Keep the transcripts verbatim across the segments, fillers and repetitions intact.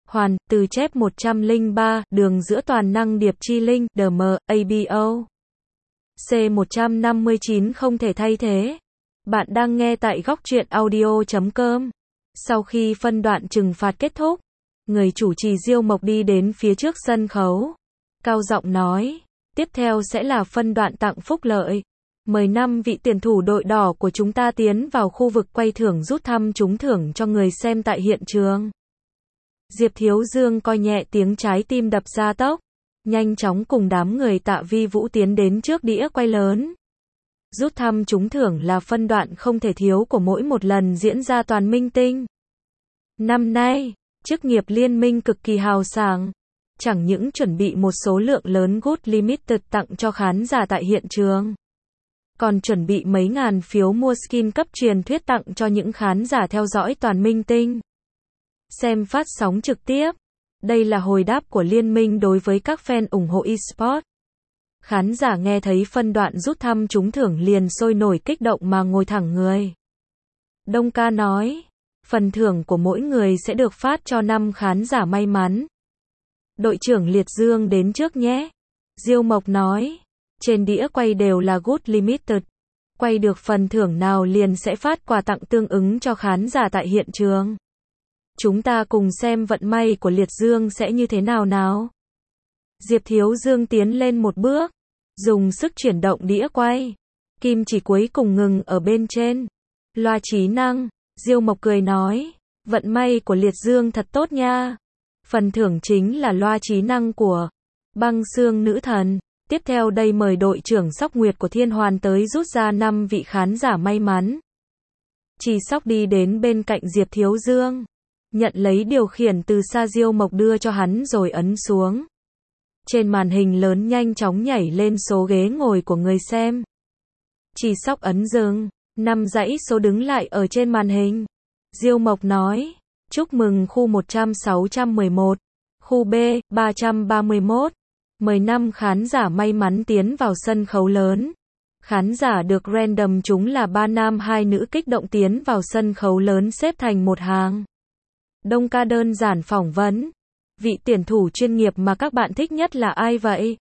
Hoàn, từ chép một trăm lẻ ba, đường giữa toàn năng điệp chi linh, đê em, a bê o. C một trăm năm mươi chín không thể thay thế. Bạn đang nghe tại góc truyện audio chấm com. Sau khi phân đoạn trừng phạt kết thúc, người chủ trì Diêu Mộc đi đến phía trước sân khấu. Cao giọng nói, tiếp theo sẽ là phân đoạn tặng phúc lợi. Mời năm vị tuyển thủ đội đỏ của chúng ta tiến vào khu vực quay thưởng rút thăm trúng thưởng cho người xem tại hiện trường. Diệp Thiếu Dương coi nhẹ tiếng trái tim đập ra tốc, nhanh chóng cùng đám người Tạ Vi Vũ tiến đến trước đĩa quay lớn. Rút thăm trúng thưởng là phân đoạn không thể thiếu của mỗi một lần diễn ra toàn minh tinh. Năm nay, chức nghiệp liên minh cực kỳ hào sảng, chẳng những chuẩn bị một số lượng lớn Good Limited tặng cho khán giả tại hiện trường, còn chuẩn bị mấy ngàn phiếu mua skin cấp truyền thuyết tặng cho những khán giả theo dõi toàn minh tinh. Xem phát sóng trực tiếp. Đây là hồi đáp của liên minh đối với các fan ủng hộ eSports. Khán giả nghe thấy phân đoạn rút thăm trúng thưởng liền sôi nổi kích động mà ngồi thẳng người. Đông Ca nói, phần thưởng của mỗi người sẽ được phát cho năm khán giả may mắn. Đội trưởng Liệt Dương đến trước nhé. Diêu Mộc nói, trên đĩa quay đều là Good Limited. Quay được phần thưởng nào liền sẽ phát quà tặng tương ứng cho khán giả tại hiện trường. Chúng ta cùng xem vận may của Liệt Dương sẽ như thế nào nào. Diệp Thiếu Dương tiến lên một bước, dùng sức chuyển động đĩa quay. Kim chỉ cuối cùng ngừng ở bên trên. Loa trí năng. Diêu Mộc cười nói, vận may của Liệt Dương thật tốt nha. Phần thưởng chính là loa trí năng của Băng Xương Nữ Thần. Tiếp theo đây mời đội trưởng Sóc Nguyệt của Thiên Hoàn tới rút ra năm vị khán giả may mắn. Chỉ Sóc đi đến bên cạnh Diệp Thiếu Dương, nhận lấy điều khiển từ xa Diêu Mộc đưa cho hắn rồi ấn xuống. Trên màn hình lớn nhanh chóng nhảy lên số ghế ngồi của người xem. Chỉ Sóc ấn dừng, năm dãy số đứng lại ở trên màn hình. Diêu Mộc nói, chúc mừng khu một trăm sáu trăm mười một, khu B, ba trăm ba mươi mốt. Mời năm khán giả may mắn tiến vào sân khấu lớn. Khán giả được random chúng là ba nam hai nữ kích động tiến vào sân khấu lớn xếp thành một hàng. Đông Ca đơn giản phỏng vấn. Vị tuyển thủ chuyên nghiệp mà các bạn thích nhất là ai vậy?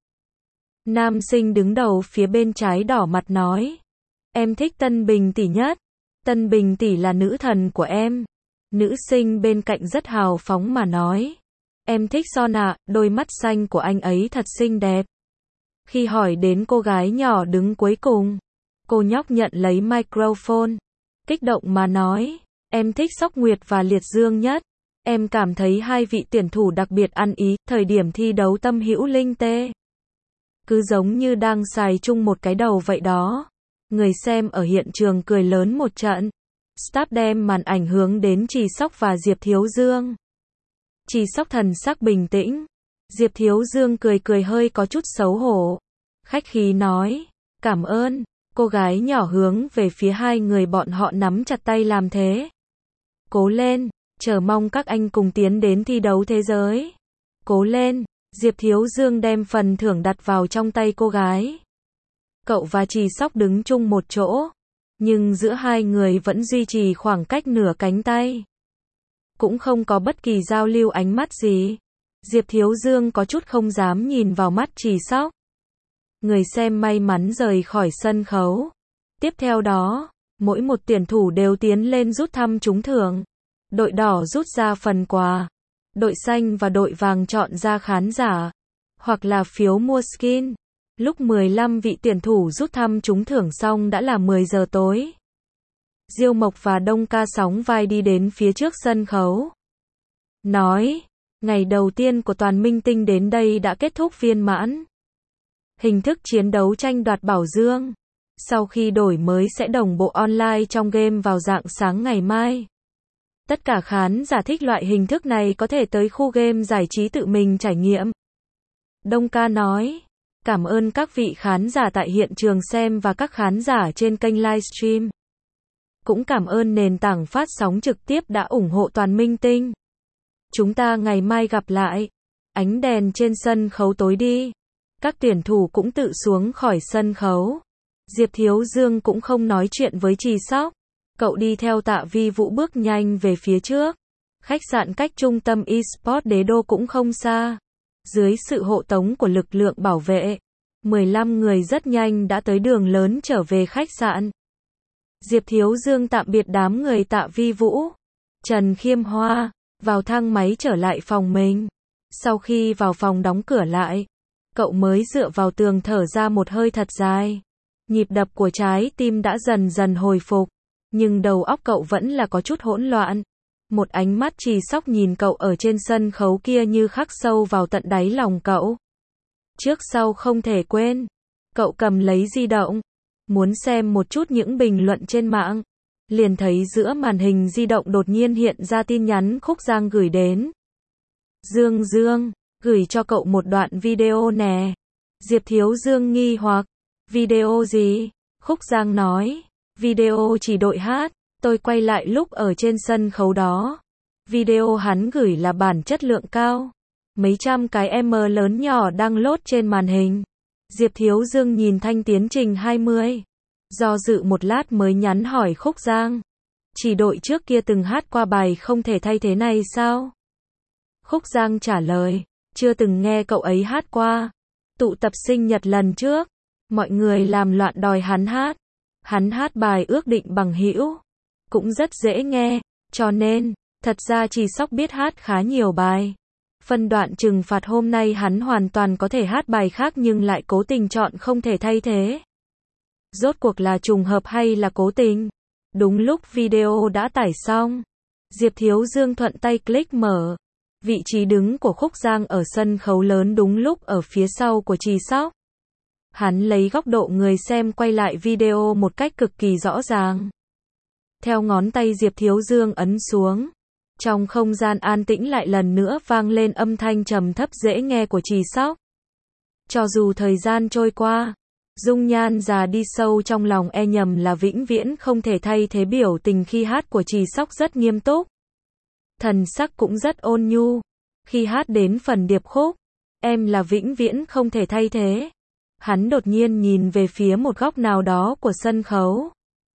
Nam sinh đứng đầu phía bên trái đỏ mặt nói, em thích Tân Bình tỷ nhất. Tân Bình tỷ là nữ thần của em. Nữ sinh bên cạnh rất hào phóng mà nói, em thích Son ạ, đôi mắt xanh của anh ấy thật xinh đẹp. Khi hỏi đến cô gái nhỏ đứng cuối cùng, cô nhóc nhận lấy microphone, kích động mà nói, em thích Sóc Nguyệt và Liệt Dương nhất. Em cảm thấy hai vị tuyển thủ đặc biệt ăn ý, thời điểm thi đấu tâm hữu linh tê. Cứ giống như đang xài chung một cái đầu vậy đó. Người xem ở hiện trường cười lớn một trận. Staff đem màn ảnh hướng đến Chỉ Sóc và Diệp Thiếu Dương. Chỉ Sóc thần sắc bình tĩnh. Diệp Thiếu Dương cười cười hơi có chút xấu hổ. Khách khí nói, cảm ơn. Cô gái nhỏ hướng về phía hai người bọn họ nắm chặt tay làm thế. Cố lên. Chờ mong các anh cùng tiến đến thi đấu thế giới. Cố lên. Diệp Thiếu Dương đem phần thưởng đặt vào trong tay cô gái. Cậu và Chỉ Sóc đứng chung một chỗ, nhưng giữa hai người vẫn duy trì khoảng cách nửa cánh tay. Cũng không có bất kỳ giao lưu ánh mắt gì. Diệp Thiếu Dương có chút không dám nhìn vào mắt Chỉ Sóc. Người xem may mắn rời khỏi sân khấu. Tiếp theo đó, mỗi một tuyển thủ đều tiến lên rút thăm trúng thưởng. Đội đỏ rút ra phần quà. Đội xanh và đội vàng chọn ra khán giả, hoặc là phiếu mua skin. Lúc mười lăm vị tuyển thủ rút thăm trúng thưởng xong đã là mười giờ tối. Diêu Mộc và Đông Ca sóng vai đi đến phía trước sân khấu. Nói, ngày đầu tiên của toàn minh tinh đến đây đã kết thúc viên mãn. Hình thức chiến đấu tranh đoạt bảo dương. Sau khi đổi mới sẽ đồng bộ online trong game vào rạng sáng ngày mai. Tất cả khán giả thích loại hình thức này có thể tới khu game giải trí tự mình trải nghiệm. Đông Ca nói, cảm ơn các vị khán giả tại hiện trường xem và các khán giả trên kênh livestream. Cũng cảm ơn nền tảng phát sóng trực tiếp đã ủng hộ toàn minh tinh. Chúng ta ngày mai gặp lại. Ánh đèn trên sân khấu tối đi. Các tuyển thủ cũng tự xuống khỏi sân khấu. Diệp Thiếu Dương cũng không nói chuyện với Chỉ Sóc. Cậu đi theo Tạ Vi Vũ bước nhanh về phía trước. Khách sạn cách trung tâm eSports Đế Đô cũng không xa. Dưới sự hộ tống của lực lượng bảo vệ, mười lăm người rất nhanh đã tới đường lớn trở về khách sạn. Diệp Thiếu Dương tạm biệt đám người Tạ Vi Vũ, Trần Khiêm Hoa, vào thang máy trở lại phòng mình. Sau khi vào phòng đóng cửa lại, cậu mới dựa vào tường thở ra một hơi thật dài. Nhịp đập của trái tim đã dần dần hồi phục, nhưng đầu óc cậu vẫn là có chút hỗn loạn. Một ánh mắt Trì Sóc nhìn cậu ở trên sân khấu kia như khắc sâu vào tận đáy lòng cậu. Trước sau không thể quên. Cậu cầm lấy di động, muốn xem một chút những bình luận trên mạng. Liền thấy giữa màn hình di động đột nhiên hiện ra tin nhắn Khúc Giang gửi đến. Dương Dương, gửi cho cậu một đoạn video nè. Diệp Thiếu Dương nghi hoặc. Video gì? Khúc Giang nói. Video chỉ đội hát. Tôi quay lại lúc ở trên sân khấu đó. Video hắn gửi là bản chất lượng cao. Mấy trăm cái M lớn nhỏ đang lốt trên màn hình. Diệp Thiếu Dương nhìn thanh tiến trình hai mươi. Do dự một lát mới nhắn hỏi Khúc Giang. Chỉ đội trước kia từng hát qua bài Không Thể Thay Thế này sao? Khúc Giang trả lời. Chưa từng nghe cậu ấy hát qua. Tụ tập sinh nhật lần trước, mọi người làm loạn đòi hắn hát. Hắn hát bài Ước Định Bằng Hữu. Cũng rất dễ nghe, cho nên, thật ra Trì Sóc biết hát khá nhiều bài. Phân đoạn trừng phạt hôm nay hắn hoàn toàn có thể hát bài khác nhưng lại cố tình chọn Không Thể Thay Thế. Rốt cuộc là trùng hợp hay là cố tình? Đúng lúc video đã tải xong, Diệp Thiếu Dương thuận tay click mở. Vị trí đứng của Khúc Giang ở sân khấu lớn đúng lúc ở phía sau của Trì Sóc. Hắn lấy góc độ người xem quay lại video một cách cực kỳ rõ ràng. Theo ngón tay Diệp Thiếu Dương ấn xuống, trong không gian an tĩnh lại lần nữa vang lên âm thanh trầm thấp dễ nghe của Trì Sóc. Cho dù thời gian trôi qua, dung nhan già đi sâu trong lòng e nhầm là vĩnh viễn không thể thay thế biểu tình khi hát của Trì Sóc rất nghiêm túc. Thần sắc cũng rất ôn nhu. Khi hát đến phần điệp khúc, em là vĩnh viễn không thể thay thế. Hắn đột nhiên nhìn về phía một góc nào đó của sân khấu.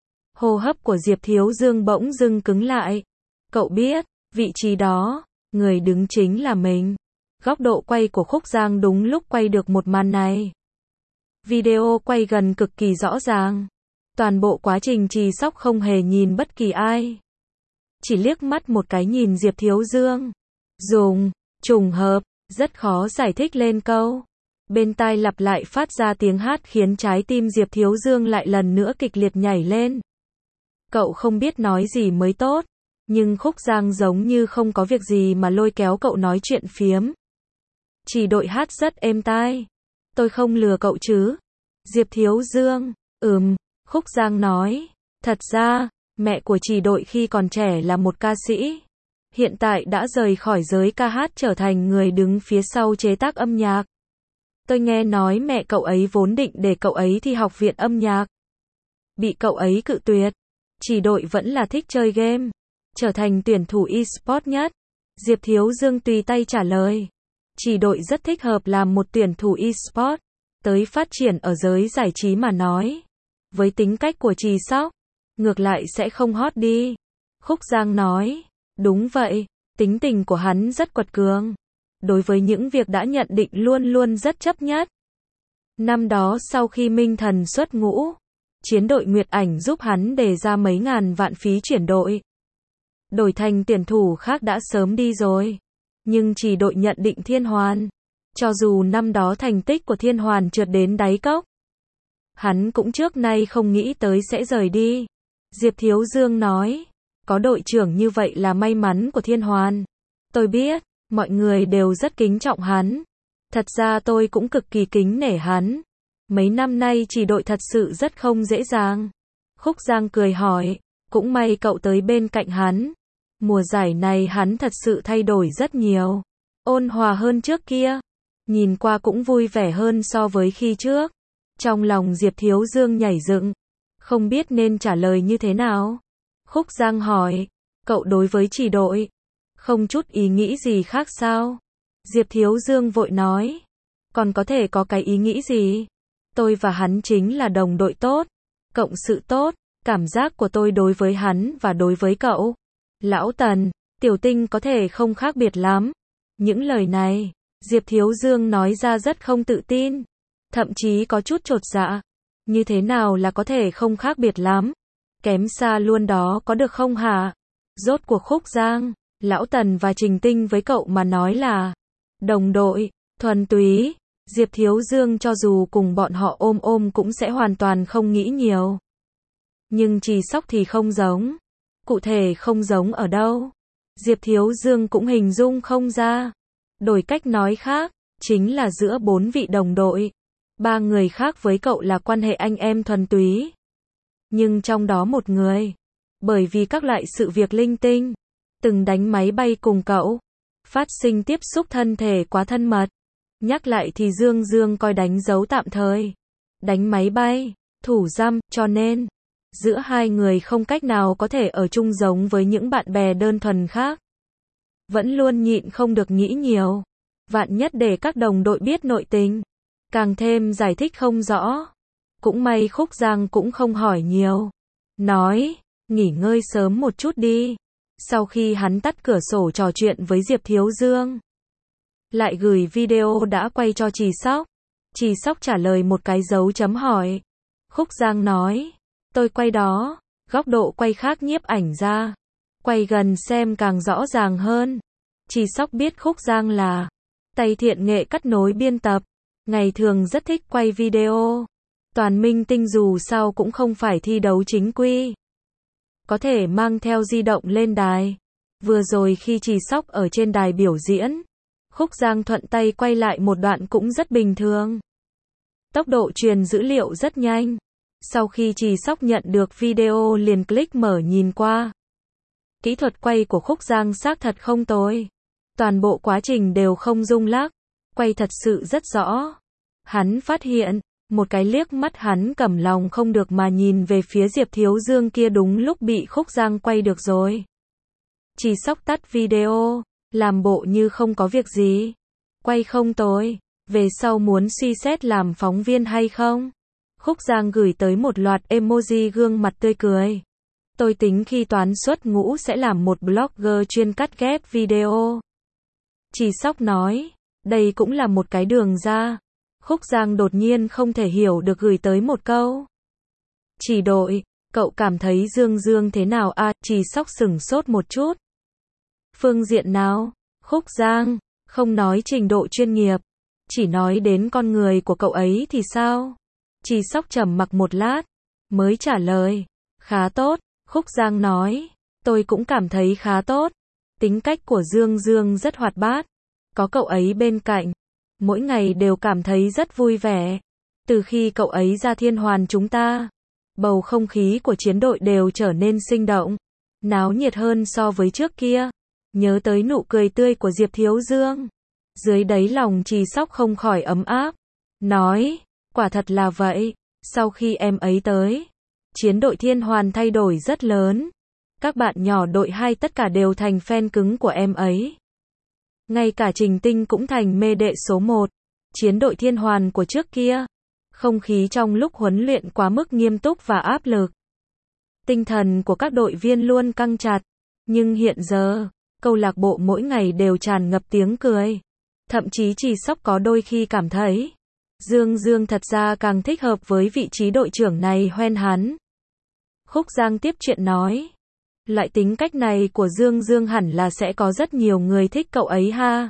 Hô hấp của Diệp Thiếu Dương bỗng dưng cứng lại. Cậu biết, vị trí đó, người đứng chính là mình. Góc độ quay của Khúc Giang đúng lúc quay được một màn này. Video quay gần cực kỳ rõ ràng. Toàn bộ quá trình Trì Sóc không hề nhìn bất kỳ ai. Chỉ liếc mắt một cái nhìn Diệp Thiếu Dương. Dùng, trùng hợp, rất khó giải thích lên câu. Bên tai lặp lại phát ra tiếng hát khiến trái tim Diệp Thiếu Dương lại lần nữa kịch liệt nhảy lên. Cậu không biết nói gì mới tốt, nhưng Khúc Giang giống như không có việc gì mà lôi kéo cậu nói chuyện phiếm. Chỉ đội hát rất êm tai. Tôi không lừa cậu chứ? Diệp Thiếu Dương, ừm, Khúc Giang nói. Thật ra, mẹ của Chỉ đội khi còn trẻ là một ca sĩ. Hiện tại đã rời khỏi giới ca hát trở thành người đứng phía sau chế tác âm nhạc. Tôi nghe nói mẹ cậu ấy vốn định để cậu ấy thi học viện âm nhạc. Bị cậu ấy cự tuyệt. Chỉ đội vẫn là thích chơi game. Trở thành tuyển thủ eSports nhất. Diệp Thiếu Dương tùy tay trả lời. Chỉ đội rất thích hợp làm một tuyển thủ eSports. Tới phát triển ở giới giải trí mà nói. Với tính cách của Trì Sóc, ngược lại sẽ không hot đi. Khúc Giang nói. Đúng vậy, tính tình của hắn rất quật cường. Đối với những việc đã nhận định luôn luôn rất chấp nhất. Năm đó sau khi Minh Thần xuất ngũ, chiến đội Nguyệt Ảnh giúp hắn đề ra mấy ngàn vạn phí chuyển đội. Đổi thành tuyển thủ khác đã sớm đi rồi. Nhưng chỉ đội nhận định Thiên Hoàn. Cho dù năm đó thành tích của Thiên Hoàn trượt đến đáy cốc, hắn cũng trước nay không nghĩ tới sẽ rời đi. Diệp Thiếu Dương nói. Có đội trưởng như vậy là may mắn của Thiên Hoàn. Tôi biết, mọi người đều rất kính trọng hắn. Thật ra tôi cũng cực kỳ kính nể hắn. Mấy năm nay chỉ đội thật sự rất không dễ dàng. Khúc Giang cười hỏi, cũng may cậu tới bên cạnh hắn. Mùa giải này hắn thật sự thay đổi rất nhiều. Ôn hòa hơn trước kia. Nhìn qua cũng vui vẻ hơn so với khi trước. Trong lòng Diệp Thiếu Dương nhảy dựng. Không biết nên trả lời như thế nào. Khúc Giang hỏi, cậu đối với Chỉ đội, không chút ý nghĩ gì khác sao? Diệp Thiếu Dương vội nói, còn có thể có cái ý nghĩ gì? Tôi và hắn chính là đồng đội tốt, cộng sự tốt, cảm giác của tôi đối với hắn và đối với cậu. Lão Tần, Tiểu Tinh có thể không khác biệt lắm. Những lời này, Diệp Thiếu Dương nói ra rất không tự tin, thậm chí có chút chột dạ. Như thế nào là có thể không khác biệt lắm? Kém xa luôn đó có được không hả? Rốt cuộc Khúc Giang, Lão Tần và Trình Tinh với cậu mà nói là đồng đội, thuần túy. Diệp Thiếu Dương cho dù cùng bọn họ ôm ôm cũng sẽ hoàn toàn không nghĩ nhiều. Nhưng Trì Sóc thì không giống. Cụ thể không giống ở đâu? Diệp Thiếu Dương cũng hình dung không ra. Đổi cách nói khác, chính là giữa bốn vị đồng đội. Ba người khác với cậu là quan hệ anh em thuần túy. Nhưng trong đó một người, bởi vì các loại sự việc linh tinh, từng đánh máy bay cùng cậu, phát sinh tiếp xúc thân thể quá thân mật. Nhắc lại thì Dương Dương coi đánh dấu tạm thời. Đánh máy bay, thủ dăm, cho nên giữa hai người không cách nào có thể ở chung giống với những bạn bè đơn thuần khác. Vẫn luôn nhịn không được nghĩ nhiều. Vạn nhất để các đồng đội biết nội tình, càng thêm giải thích không rõ. Cũng may Khúc Giang cũng không hỏi nhiều. Nói, nghỉ ngơi sớm một chút đi. Sau khi hắn tắt cửa sổ trò chuyện với Diệp Thiếu Dương, lại gửi video đã quay cho Trì Sóc. Trì Sóc trả lời một cái dấu chấm hỏi. Khúc Giang nói, tôi quay đó, góc độ quay khác nhiếp ảnh ra. Quay gần xem càng rõ ràng hơn. Trì Sóc biết Khúc Giang là tay thiện nghệ cắt nối biên tập, ngày thường rất thích quay video. Toàn minh tinh dù sao cũng không phải thi đấu chính quy, có thể mang theo di động lên đài. Vừa rồi khi Trì Sóc ở trên đài biểu diễn, Khúc Giang thuận tay quay lại một đoạn cũng rất bình thường. Tốc độ truyền dữ liệu rất nhanh. Sau khi Trì Sóc nhận được video liền click mở nhìn qua. Kỹ thuật quay của Khúc Giang xác thật không tồi. Toàn bộ quá trình đều không rung lắc, quay thật sự rất rõ. Hắn phát hiện, một cái liếc mắt hắn cầm lòng không được mà nhìn về phía Diệp Thiếu Dương kia đúng lúc bị Khúc Giang quay được rồi. Trì Sóc tắt video, làm bộ như không có việc gì. Quay không tồi, về sau muốn suy xét làm phóng viên hay không? Khúc Giang gửi tới một loạt emoji gương mặt tươi cười. Tôi tính khi toán xuất ngũ sẽ làm một blogger chuyên cắt ghép video. Trì Sóc nói, đây cũng là một cái đường ra. Khúc Giang đột nhiên không thể hiểu được gửi tới một câu. Chỉ đội, cậu cảm thấy Dương Dương thế nào à? Trì Sóc sửng sốt một chút. Phương diện nào? Khúc Giang, không nói trình độ chuyên nghiệp, chỉ nói đến con người của cậu ấy thì sao? Trì Sóc trầm mặc một lát, mới trả lời, khá tốt. Khúc Giang nói, tôi cũng cảm thấy khá tốt. Tính cách của Dương Dương rất hoạt bát, có cậu ấy bên cạnh, mỗi ngày đều cảm thấy rất vui vẻ. Từ khi cậu ấy ra Thiên Hoàn chúng ta, bầu không khí của chiến đội đều trở nên sinh động, náo nhiệt hơn so với trước kia. Nhớ tới nụ cười tươi của Diệp Thiếu Dương, dưới đáy lòng Trì Sóc không khỏi ấm áp. Nói, quả thật là vậy, sau khi em ấy tới, chiến đội Thiên Hoàn thay đổi rất lớn. Các bạn nhỏ đội hai tất cả đều thành fan cứng của em ấy. Ngay cả Trình Tinh cũng thành mê đệ số một. Chiến đội Thiên Hoàn của trước kia, không khí trong lúc huấn luyện quá mức nghiêm túc và áp lực. Tinh thần của các đội viên luôn căng chặt. Nhưng hiện giờ, câu lạc bộ mỗi ngày đều tràn ngập tiếng cười. Thậm chí Trì Sóc có đôi khi cảm thấy, Dương Dương thật ra càng thích hợp với vị trí đội trưởng này hoen hắn. Khúc Giang tiếp chuyện nói, loại tính cách này của Dương Dương hẳn là sẽ có rất nhiều người thích cậu ấy ha.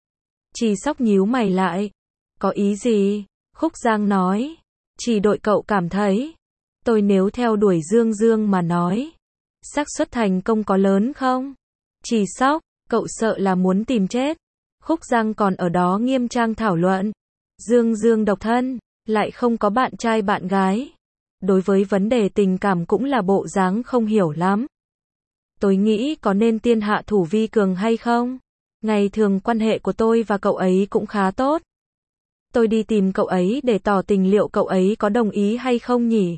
Trì Sóc nhíu mày lại, có ý gì? Khúc Giang nói, chỉ đội cậu cảm thấy, tôi nếu theo đuổi Dương Dương mà nói, xác suất thành công có lớn không? Trì Sóc, cậu sợ là muốn tìm chết. Khúc Giang còn ở đó nghiêm trang thảo luận. Dương Dương độc thân, lại không có bạn trai bạn gái. Đối với vấn đề tình cảm cũng là bộ dáng không hiểu lắm. Tôi nghĩ có nên tiên hạ thủ vi cường hay không? Ngày thường quan hệ của tôi và cậu ấy cũng khá tốt. Tôi đi tìm cậu ấy để tỏ tình liệu cậu ấy có đồng ý hay không nhỉ?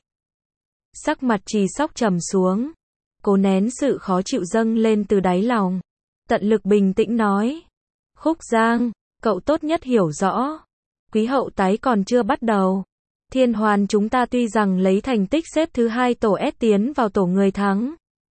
Sắc mặt Trì Sóc trầm xuống, cố nén sự khó chịu dâng lên từ đáy lòng. Tận lực bình tĩnh nói. Khúc Giang, cậu tốt nhất hiểu rõ. Quý hậu tái còn chưa bắt đầu. Thiên Hoàn chúng ta tuy rằng lấy thành tích xếp thứ hai tổ S tiến vào tổ người thắng.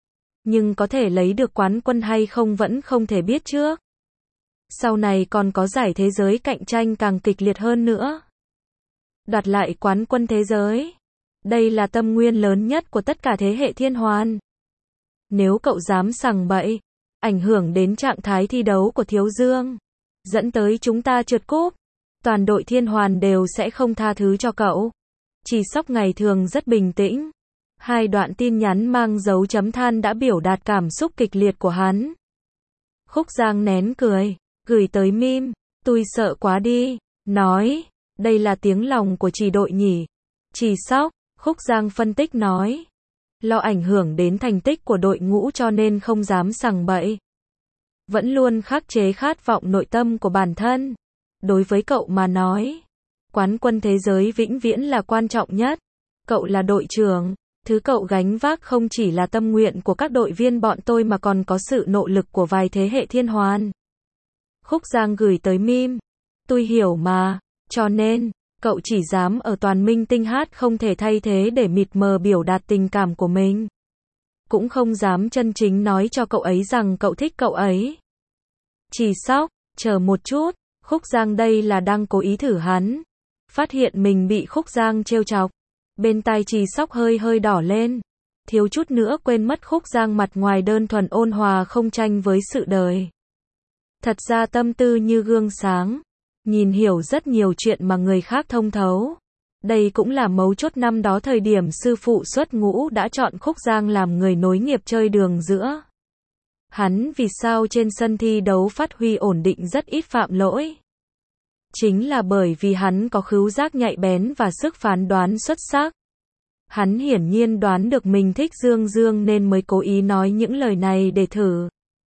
Nhưng có thể lấy được quán quân hay không vẫn không thể biết trước. Sau này còn có giải thế giới cạnh tranh càng kịch liệt hơn nữa. Đoạt lại quán quân thế giới. Đây là tâm nguyên lớn nhất của tất cả thế hệ thiên hoàn. Nếu cậu dám sằng bậy, ảnh hưởng đến trạng thái thi đấu của Thiếu Dương, dẫn tới chúng ta trượt cúp, toàn đội thiên hoàn đều sẽ không tha thứ cho cậu. Chỉ Sóc ngày thường rất bình tĩnh. Hai đoạn tin nhắn mang dấu chấm than đã biểu đạt cảm xúc kịch liệt của hắn. Khúc Giang nén cười, gửi tới meme, tôi sợ quá đi, nói, đây là tiếng lòng của Chỉ đội nhỉ. Chỉ Sóc, Khúc Giang phân tích nói, lo ảnh hưởng đến thành tích của đội ngũ cho nên không dám sằng bậy. Vẫn luôn khắc chế khát vọng nội tâm của bản thân. Đối với cậu mà nói, quán quân thế giới vĩnh viễn là quan trọng nhất. Cậu là đội trưởng, thứ cậu gánh vác không chỉ là tâm nguyện của các đội viên bọn tôi mà còn có sự nỗ lực của vài thế hệ thiên hoàn. Khúc Giang gửi tới meme, tôi hiểu mà, cho nên, cậu chỉ dám ở toàn minh tinh hát không thể thay thế để mịt mờ biểu đạt tình cảm của mình. Cũng không dám chân chính nói cho cậu ấy rằng cậu thích cậu ấy. Chỉ Sóc, chờ một chút, Khúc Giang đây là đang cố ý thử hắn. Phát hiện mình bị Khúc Giang trêu chọc. Bên tai Chỉ Sóc hơi hơi đỏ lên. Thiếu chút nữa quên mất Khúc Giang mặt ngoài đơn thuần ôn hòa không tranh với sự đời. Thật ra tâm tư như gương sáng. Nhìn hiểu rất nhiều chuyện mà người khác thông thấu. Đây cũng là mấu chốt năm đó thời điểm sư phụ xuất ngũ đã chọn Khúc Giang làm người nối nghiệp chơi đường giữa. Hắn vì sao trên sân thi đấu phát huy ổn định rất ít phạm lỗi. Chính là bởi vì hắn có khứu giác nhạy bén và sức phán đoán xuất sắc. Hắn hiển nhiên đoán được mình thích Dương Dương nên mới cố ý nói những lời này để thử.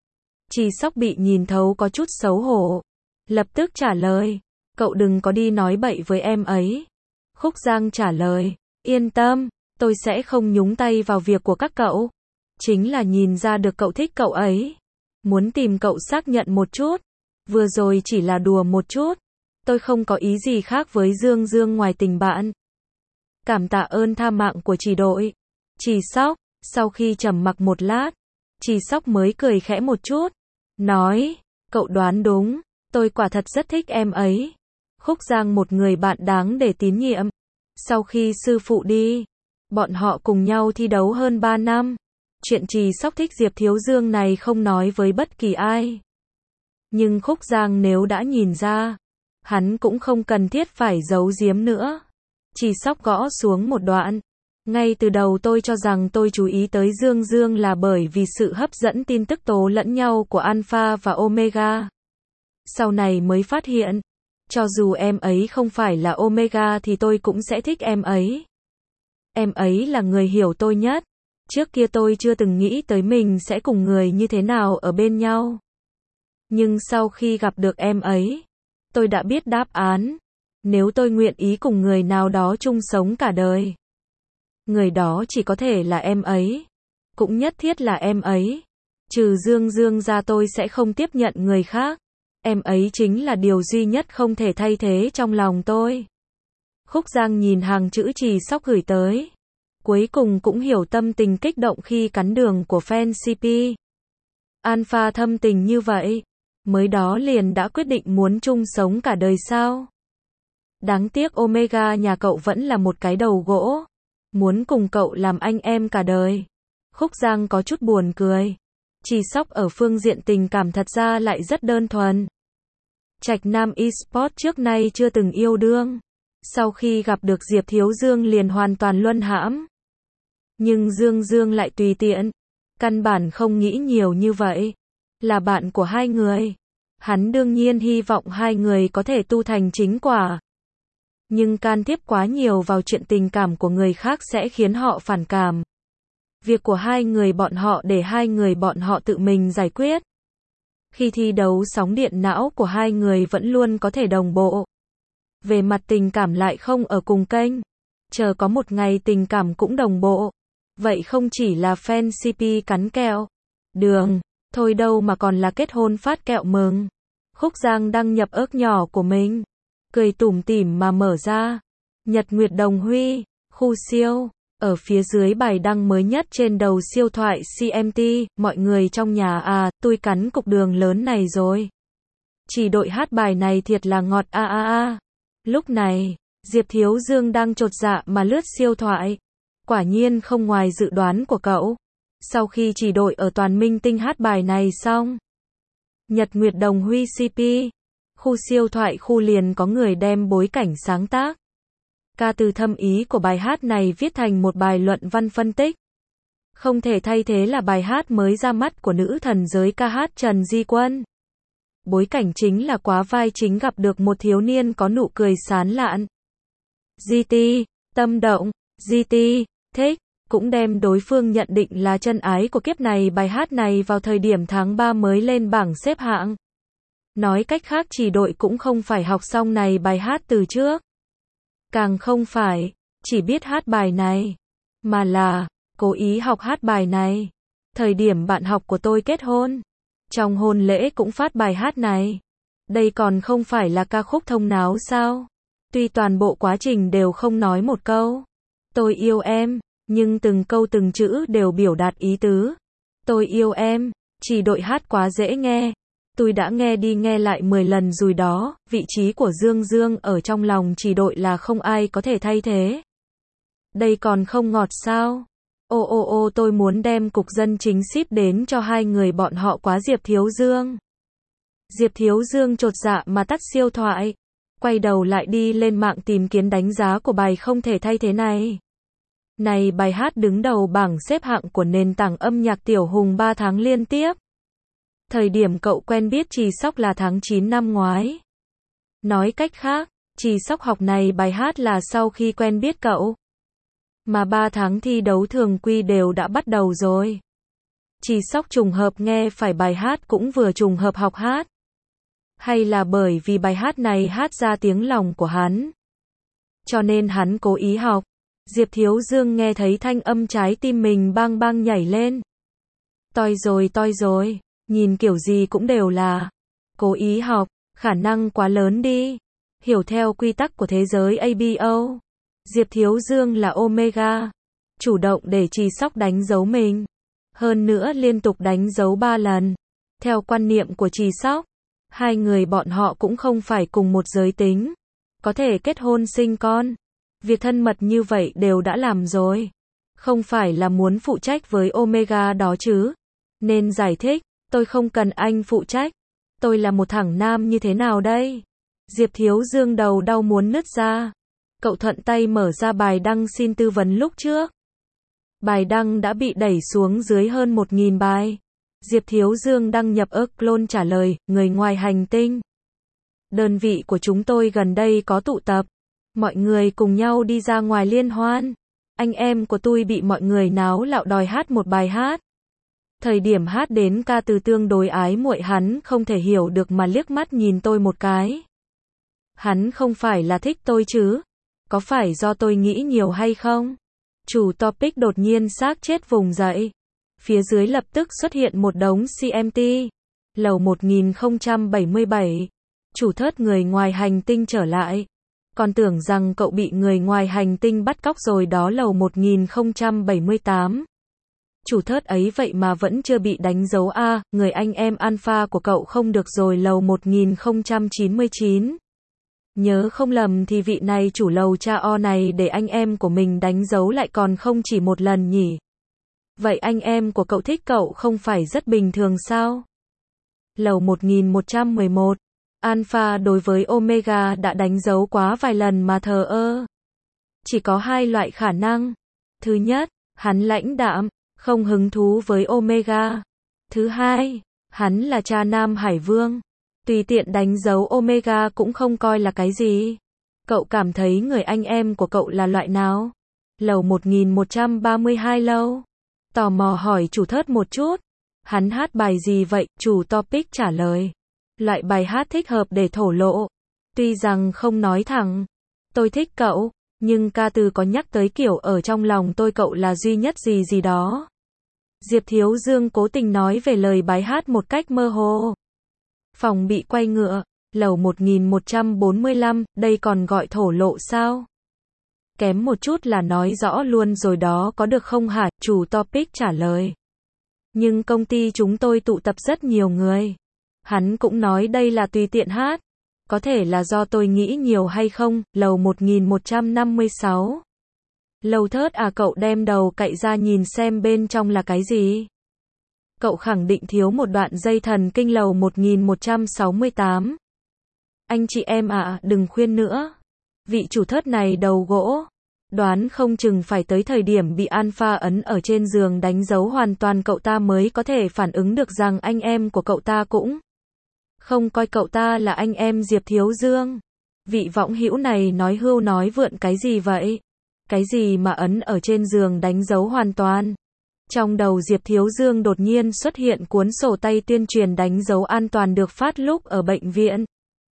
Chỉ Sóc bị nhìn thấu có chút xấu hổ. Lập tức trả lời, cậu đừng có đi nói bậy với em ấy. Khúc Giang trả lời, yên tâm, tôi sẽ không nhúng tay vào việc của các cậu. Chính là nhìn ra được cậu thích cậu ấy. Muốn tìm cậu xác nhận một chút. Vừa rồi chỉ là đùa một chút. Tôi không có ý gì khác với Dương Dương ngoài tình bạn. Cảm tạ ơn tha mạng của Chỉ đội. Chỉ Sóc, sau khi trầm mặc một lát, Chỉ Sóc mới cười khẽ một chút. Nói, cậu đoán đúng, tôi quả thật rất thích em ấy. Khúc Giang một người bạn đáng để tín nhiệm. Sau khi sư phụ đi, bọn họ cùng nhau thi đấu hơn ba năm. Chuyện Chỉ Sóc thích Diệp Thiếu Dương này không nói với bất kỳ ai. Nhưng Khúc Giang nếu đã nhìn ra, hắn cũng không cần thiết phải giấu giếm nữa. Chỉ Sóc gõ xuống một đoạn. Ngay từ đầu tôi cho rằng tôi chú ý tới Dương Dương là bởi vì sự hấp dẫn tin tức tố lẫn nhau của Alpha và Omega. Sau này mới phát hiện, cho dù em ấy không phải là Omega thì tôi cũng sẽ thích em ấy. Em ấy là người hiểu tôi nhất. Trước kia tôi chưa từng nghĩ tới mình sẽ cùng người như thế nào ở bên nhau. Nhưng sau khi gặp được em ấy, tôi đã biết đáp án. Nếu tôi nguyện ý cùng người nào đó chung sống cả đời, người đó chỉ có thể là em ấy. Cũng nhất thiết là em ấy. Trừ Dương Dương ra tôi sẽ không tiếp nhận người khác. Em ấy chính là điều duy nhất không thể thay thế trong lòng tôi. Khúc Giang nhìn hàng chữ Chỉ Sóc gửi tới. Cuối cùng cũng hiểu tâm tình kích động khi cắn đường của fan xê pê. Alpha thâm tình như vậy, mới đó liền đã quyết định muốn chung sống cả đời sao? Đáng tiếc Omega nhà cậu vẫn là một cái đầu gỗ. Muốn cùng cậu làm anh em cả đời. Khúc Giang có chút buồn cười. Chỉ Sóc ở phương diện tình cảm thật ra lại rất đơn thuần. Trạch Nam Esports trước nay chưa từng yêu đương. Sau khi gặp được Diệp Thiếu Dương liền hoàn toàn luân hãm. Nhưng Dương Dương lại tùy tiện. Căn bản không nghĩ nhiều như vậy. Là bạn của hai người. Hắn đương nhiên hy vọng hai người có thể tu thành chính quả. Nhưng can thiệp quá nhiều vào chuyện tình cảm của người khác sẽ khiến họ phản cảm. Việc của hai người bọn họ để hai người bọn họ tự mình giải quyết. Khi thi đấu sóng điện não của hai người vẫn luôn có thể đồng bộ. Về mặt tình cảm lại không ở cùng kênh. Chờ có một ngày tình cảm cũng đồng bộ. Vậy không chỉ là fan xê pê cắn kẹo đường, thôi đâu mà còn là kết hôn phát kẹo mừng. Khúc Giang đăng nhập ức nhỏ của mình. Cười tủm tỉm mà mở ra. Nhật Nguyệt Đồng Huy, khu siêu. Ở phía dưới bài đăng mới nhất trên đầu siêu thoại xê em tê, mọi người trong nhà à, tôi cắn cục đường lớn này rồi. Chỉ đội hát bài này thiệt là ngọt a a a. Lúc này, Diệp Thiếu Dương đang chột dạ mà lướt siêu thoại. Quả nhiên không ngoài dự đoán của cậu. Sau khi chỉ đội ở Toàn Minh Tinh hát bài này xong, Nhật Nguyệt Đồng Huy xê pê, khu siêu thoại khu liền có người đem bối cảnh sáng tác. Ca từ thâm ý của bài hát này viết thành một bài luận văn phân tích. Không thể thay thế là bài hát mới ra mắt của nữ thần giới ca hát Trần Di Quân. Bối cảnh chính là quá vai chính gặp được một thiếu niên có nụ cười sán lạn. giê tê, tâm động, giê tê, thích, cũng đem đối phương nhận định là chân ái của kiếp này. Bài hát này vào thời điểm tháng ba mới lên bảng xếp hạng. Nói cách khác chỉ đội cũng không phải học xong này bài hát từ trước. Càng không phải, chỉ biết hát bài này, mà là, cố ý học hát bài này. Thời điểm bạn học của tôi kết hôn, trong hôn lễ cũng phát bài hát này. Đây còn không phải là ca khúc thông náo sao? Tuy toàn bộ quá trình đều không nói một câu tôi yêu em, nhưng từng câu từng chữ đều biểu đạt ý tứ. Tôi yêu em, chỉ đội hát quá dễ nghe. Tôi đã nghe đi nghe lại mười lần rồi đó, vị trí của Dương Dương ở trong lòng chỉ đội là không ai có thể thay thế. Đây còn không ngọt sao? Ô ô ô tôi muốn đem cục dân chính ship đến cho hai người bọn họ quá. Diệp Thiếu Dương. Diệp Thiếu Dương chột dạ mà tắt siêu thoại. Quay đầu lại đi lên mạng tìm kiếm đánh giá của bài không thể thay thế này. Này bài hát đứng đầu bảng xếp hạng của nền tảng âm nhạc Tiểu Hùng ba tháng liên tiếp. Thời điểm cậu quen biết Trì Sóc là tháng chín năm ngoái. Nói cách khác, Trì Sóc học này bài hát là sau khi quen biết cậu. Mà ba tháng thi đấu thường quy đều đã bắt đầu rồi. Trì Sóc trùng hợp nghe phải bài hát cũng vừa trùng hợp học hát. Hay là bởi vì bài hát này hát ra tiếng lòng của hắn, cho nên hắn cố ý học. Diệp Thiếu Dương nghe thấy thanh âm trái tim mình bang bang nhảy lên. Toi rồi toi rồi, nhìn kiểu gì cũng đều là cố ý học, khả năng quá lớn đi. Hiểu theo quy tắc của thế giới a bê ô, Diệp Thiếu Dương là Omega, chủ động để Trì Sóc đánh dấu mình. Hơn nữa liên tục đánh dấu ba lần. Theo quan niệm của Trì Sóc, hai người bọn họ cũng không phải cùng một giới tính, có thể kết hôn sinh con. Việc thân mật như vậy đều đã làm rồi. Không phải là muốn phụ trách với Omega đó chứ. Nên giải thích, tôi không cần anh phụ trách. Tôi là một thằng nam như thế nào đây? Diệp Thiếu Dương đầu đau muốn nứt ra. Cậu thuận tay mở ra bài đăng xin tư vấn lúc trước. Bài đăng đã bị đẩy xuống dưới hơn một nghìn bài. Diệp Thiếu Dương đăng nhập ơ clone trả lời, người ngoài hành tinh. Đơn vị của chúng tôi gần đây có tụ tập. Mọi người cùng nhau đi ra ngoài liên hoan. Anh em của tôi bị mọi người náo lạo đòi hát một bài hát. Thời điểm hát đến ca từ tương đối ái muội hắn không thể hiểu được mà liếc mắt nhìn tôi một cái. Hắn không phải là thích tôi chứ? Có phải do tôi nghĩ nhiều hay không? Chủ topic đột nhiên xác chết vùng dậy. Phía dưới lập tức xuất hiện một đống xê em tê. Lầu một nghìn không trăm bảy mươi bảy. Chủ thớt người ngoài hành tinh trở lại. Còn tưởng rằng cậu bị người ngoài hành tinh bắt cóc rồi đó. Lầu một nghìn không trăm bảy mươi tám. Chủ thớt ấy vậy mà vẫn chưa bị đánh dấu A, người anh em alpha của cậu không được rồi. Lầu một nghìn không trăm chín mươi chín. Nhớ không lầm thì vị này chủ lầu cha o này để anh em của mình đánh dấu lại còn không chỉ một lần nhỉ. Vậy anh em của cậu thích cậu không phải rất bình thường sao? Lầu một nghìn một trăm mười một. Alpha đối với Omega đã đánh dấu quá vài lần mà thờ ơ. Chỉ có hai loại khả năng. Thứ nhất, hắn lãnh đạm, không hứng thú với Omega. Thứ hai, hắn là cha Nam Hải Vương. Tùy tiện đánh dấu Omega cũng không coi là cái gì. Cậu cảm thấy người anh em của cậu là loại nào? Lầu một nghìn một trăm ba mươi hai lâu. Tò mò hỏi chủ thớt một chút. Hắn hát bài gì vậy? Chủ topic trả lời. Loại bài hát thích hợp để thổ lộ. Tuy rằng không nói thẳng, tôi thích cậu, nhưng ca từ có nhắc tới kiểu ở trong lòng tôi cậu là duy nhất gì gì đó. Diệp Thiếu Dương cố tình nói về lời bài hát một cách mơ hồ. Phòng bị quay ngựa. Lầu một nghìn một trăm bốn mươi lăm, đây còn gọi thổ lộ sao? Kém một chút là nói rõ luôn rồi đó có được không hả? Chủ topic trả lời. Nhưng công ty chúng tôi tụ tập rất nhiều người. Hắn cũng nói đây là tùy tiện hát. Có thể là do tôi nghĩ nhiều hay không? Lầu một nghìn một trăm năm mươi sáu. Lầu thớt à, cậu đem đầu cậy ra nhìn xem bên trong là cái gì? Cậu khẳng định thiếu một đoạn dây thần kinh. Lầu một nghìn một trăm sáu mươi tám. Anh chị em ạ, à, đừng khuyên nữa. Vị chủ thớt này đầu gỗ. Đoán không chừng phải tới thời điểm bị Alpha ấn ở trên giường đánh dấu hoàn toàn cậu ta mới có thể phản ứng được rằng anh em của cậu ta cũng không coi cậu ta là anh em Diệp Thiếu Dương. Vị võng hữu này nói hưu nói vượn cái gì vậy? Cái gì mà ấn ở trên giường đánh dấu hoàn toàn? Trong đầu Diệp Thiếu Dương đột nhiên xuất hiện cuốn sổ tay tuyên truyền đánh dấu an toàn được phát lúc ở bệnh viện.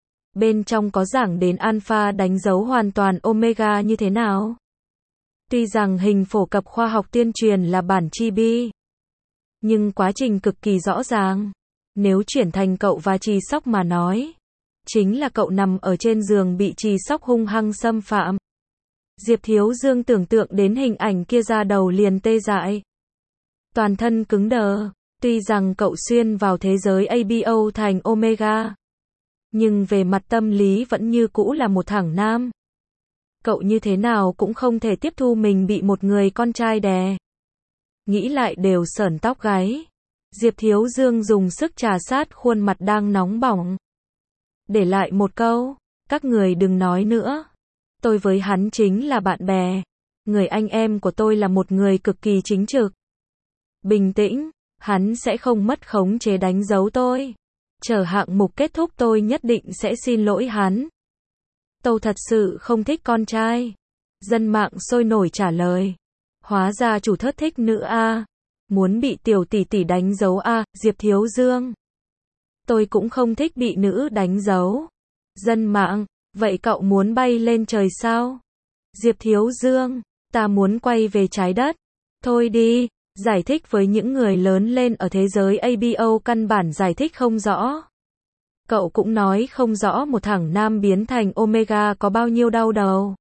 Bên trong có giảng đến alpha đánh dấu hoàn toàn omega như thế nào. Tuy rằng hình phổ cập khoa học tuyên truyền là bản chibi, nhưng quá trình cực kỳ rõ ràng. Nếu chuyển thành cậu và Trì Sóc mà nói, chính là cậu nằm ở trên giường bị Trì Sóc hung hăng xâm phạm. Diệp Thiếu Dương tưởng tượng đến hình ảnh kia ra đầu liền tê dại. Toàn thân cứng đờ. Tuy rằng cậu xuyên vào thế giới a bê o thành omega, nhưng về mặt tâm lý vẫn như cũ là một thằng nam. Cậu như thế nào cũng không thể tiếp thu mình bị một người con trai đè. Nghĩ lại đều sởn tóc gáy. Diệp Thiếu Dương dùng sức trà sát khuôn mặt đang nóng bỏng. Để lại một câu, các người đừng nói nữa. Tôi với hắn chính là bạn bè. Người anh em của tôi là một người cực kỳ chính trực. Bình tĩnh, hắn sẽ không mất khống chế đánh dấu tôi. Chờ hạng mục kết thúc tôi nhất định sẽ xin lỗi hắn. Tôi thật sự không thích con trai. Dân mạng sôi nổi trả lời. Hóa ra chủ thớt thích nữ a. Muốn bị tiểu tỷ tỷ đánh dấu a, Diệp Thiếu Dương. Tôi cũng không thích bị nữ đánh dấu. Dân mạng, vậy cậu muốn bay lên trời sao? Diệp Thiếu Dương, ta muốn quay về trái đất. Thôi đi, giải thích với những người lớn lên ở thế giới a bê o căn bản giải thích không rõ. Cậu cũng nói không rõ một thằng nam biến thành omega có bao nhiêu đau đầu.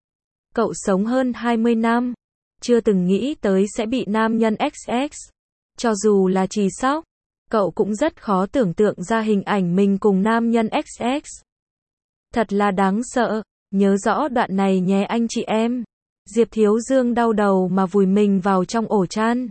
Cậu sống hơn hai mươi năm, chưa từng nghĩ tới sẽ bị nam nhân ích ích. Cho dù là Trì Sóc, cậu cũng rất khó tưởng tượng ra hình ảnh mình cùng nam nhân ích ích. Thật là đáng sợ, nhớ rõ đoạn này nhé anh chị em. Diệp Thiếu Dương đau đầu mà vùi mình vào trong ổ chăn.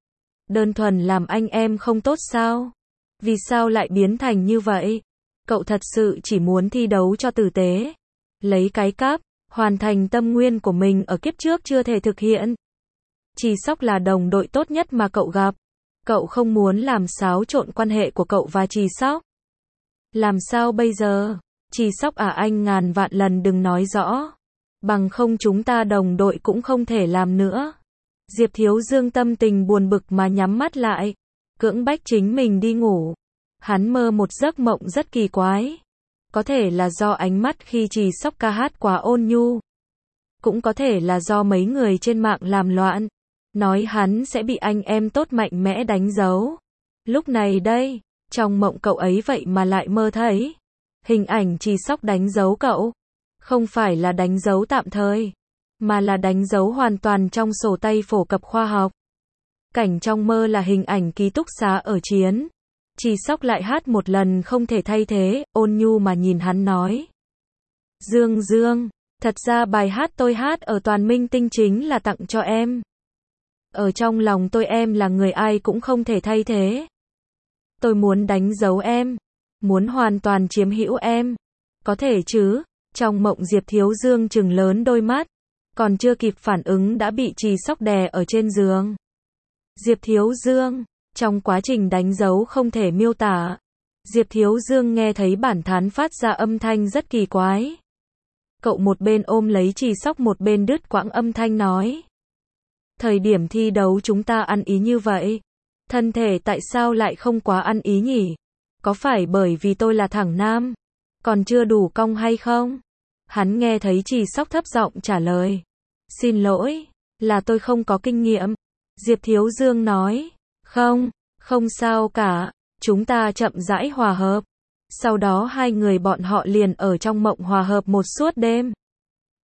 Đơn thuần làm anh em không tốt sao? Vì sao lại biến thành như vậy? Cậu thật sự chỉ muốn thi đấu cho tử tế. Lấy cái cáp, hoàn thành tâm nguyên của mình ở kiếp trước chưa thể thực hiện. Trì Sóc là đồng đội tốt nhất mà cậu gặp. Cậu không muốn làm xáo trộn quan hệ của cậu và Trì Sóc. Làm sao bây giờ? Trì Sóc à, anh ngàn vạn lần đừng nói rõ. Bằng không chúng ta đồng đội cũng không thể làm nữa. Diệp Thiếu Dương tâm tình buồn bực mà nhắm mắt lại. Cưỡng bách chính mình đi ngủ. Hắn mơ một giấc mộng rất kỳ quái. Có thể là do ánh mắt khi Trì Sóc ca hát quá ôn nhu. Cũng có thể là do mấy người trên mạng làm loạn. Nói hắn sẽ bị anh em tốt mạnh mẽ đánh dấu. Lúc này đây, trong mộng cậu ấy vậy mà lại mơ thấy hình ảnh Trì Sóc đánh dấu cậu. Không phải là đánh dấu tạm thời, mà là đánh dấu hoàn toàn trong sổ tay phổ cập khoa học. Cảnh trong mơ là hình ảnh ký túc xá ở Chiến. Trì Sóc lại hát một lần không thể thay thế, ôn nhu mà nhìn hắn nói. Dương Dương, thật ra bài hát tôi hát ở Toàn Minh Tinh chính là tặng cho em. Ở trong lòng tôi em là người ai cũng không thể thay thế. Tôi muốn đánh dấu em, muốn hoàn toàn chiếm hữu em. Có thể chứ? Trong mộng Diệp Thiếu Dương trừng lớn đôi mắt, còn chưa kịp phản ứng đã bị Trì Sóc đè ở trên giường. Diệp Thiếu Dương, trong quá trình đánh dấu không thể miêu tả. Diệp Thiếu Dương nghe thấy bản thán phát ra âm thanh rất kỳ quái. Cậu một bên ôm lấy Trì Sóc một bên đứt quãng âm thanh nói. Thời điểm thi đấu chúng ta ăn ý như vậy. Thân thể tại sao lại không quá ăn ý nhỉ? Có phải bởi vì tôi là thằng nam? Còn chưa đủ cong hay không? Hắn nghe thấy Trì Sóc thấp giọng trả lời. Xin lỗi, là tôi không có kinh nghiệm. Diệp Thiếu Dương nói. Không, không sao cả, chúng ta chậm rãi hòa hợp. Sau đó hai người bọn họ liền ở trong mộng hòa hợp một suốt đêm.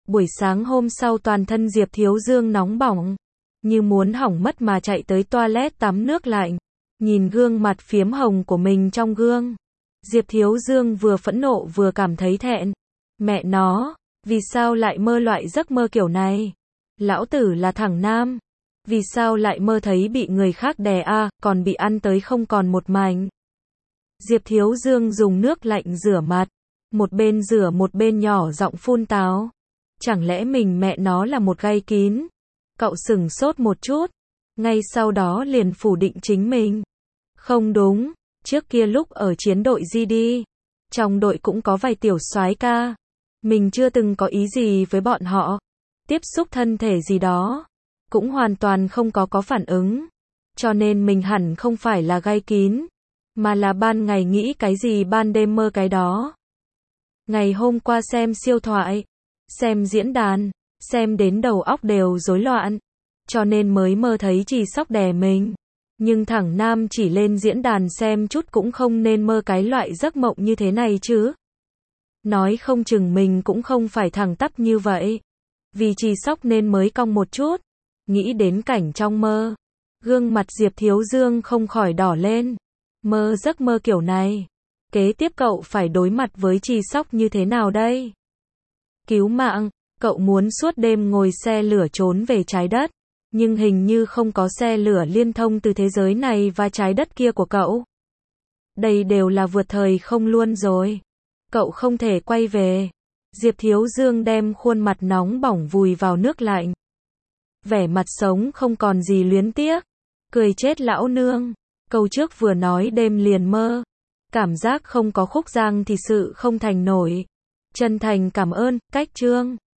Buổi sáng hôm sau toàn thân Diệp Thiếu Dương nóng bỏng, như muốn hỏng mất mà chạy tới toilet tắm nước lạnh. Nhìn gương mặt phiếm hồng của mình trong gương, Diệp Thiếu Dương vừa phẫn nộ vừa cảm thấy thẹn. Mẹ nó, vì sao lại mơ loại giấc mơ kiểu này? Lão tử là thằng nam, vì sao lại mơ thấy bị người khác đè a, còn bị ăn tới không còn một mảnh. Diệp Thiếu Dương dùng nước lạnh rửa mặt, một bên rửa một bên nhỏ giọng phun táo. Chẳng lẽ mình mẹ nó là một gai kín? Cậu sửng sốt một chút, ngay sau đó liền phủ định chính mình. Không đúng, trước kia lúc ở chiến đội giê đê, trong đội cũng có vài tiểu soái ca. Mình chưa từng có ý gì với bọn họ, tiếp xúc thân thể gì đó, cũng hoàn toàn không có có phản ứng. Cho nên mình hẳn không phải là gai kín, mà là ban ngày nghĩ cái gì ban đêm mơ cái đó. Ngày hôm qua xem siêu thoại, xem diễn đàn, xem đến đầu óc đều rối loạn, cho nên mới mơ thấy Trì Sóc đè mình. Nhưng thằng nam chỉ lên diễn đàn xem chút cũng không nên mơ cái loại giấc mộng như thế này chứ. Nói không chừng mình cũng không phải thẳng tắp như vậy. Vì Trì Sóc nên mới cong một chút. Nghĩ đến cảnh trong mơ, gương mặt Diệp Thiếu Dương không khỏi đỏ lên. Mơ giấc mơ kiểu này, kế tiếp cậu phải đối mặt với Trì Sóc như thế nào đây? Cứu mạng, cậu muốn suốt đêm ngồi xe lửa trốn về trái đất, nhưng hình như không có xe lửa liên thông từ thế giới này và trái đất kia của cậu. Đây đều là vượt thời không luôn rồi. Cậu không thể quay về. Diệp Thiếu Dương đem khuôn mặt nóng bỏng vùi vào nước lạnh. Vẻ mặt sống không còn gì luyến tiếc. Cười chết lão nương. Câu trước vừa nói đêm liền mơ. Cảm giác không có khúc giang thì sự không thành nổi. Chân thành cảm ơn, cách chương.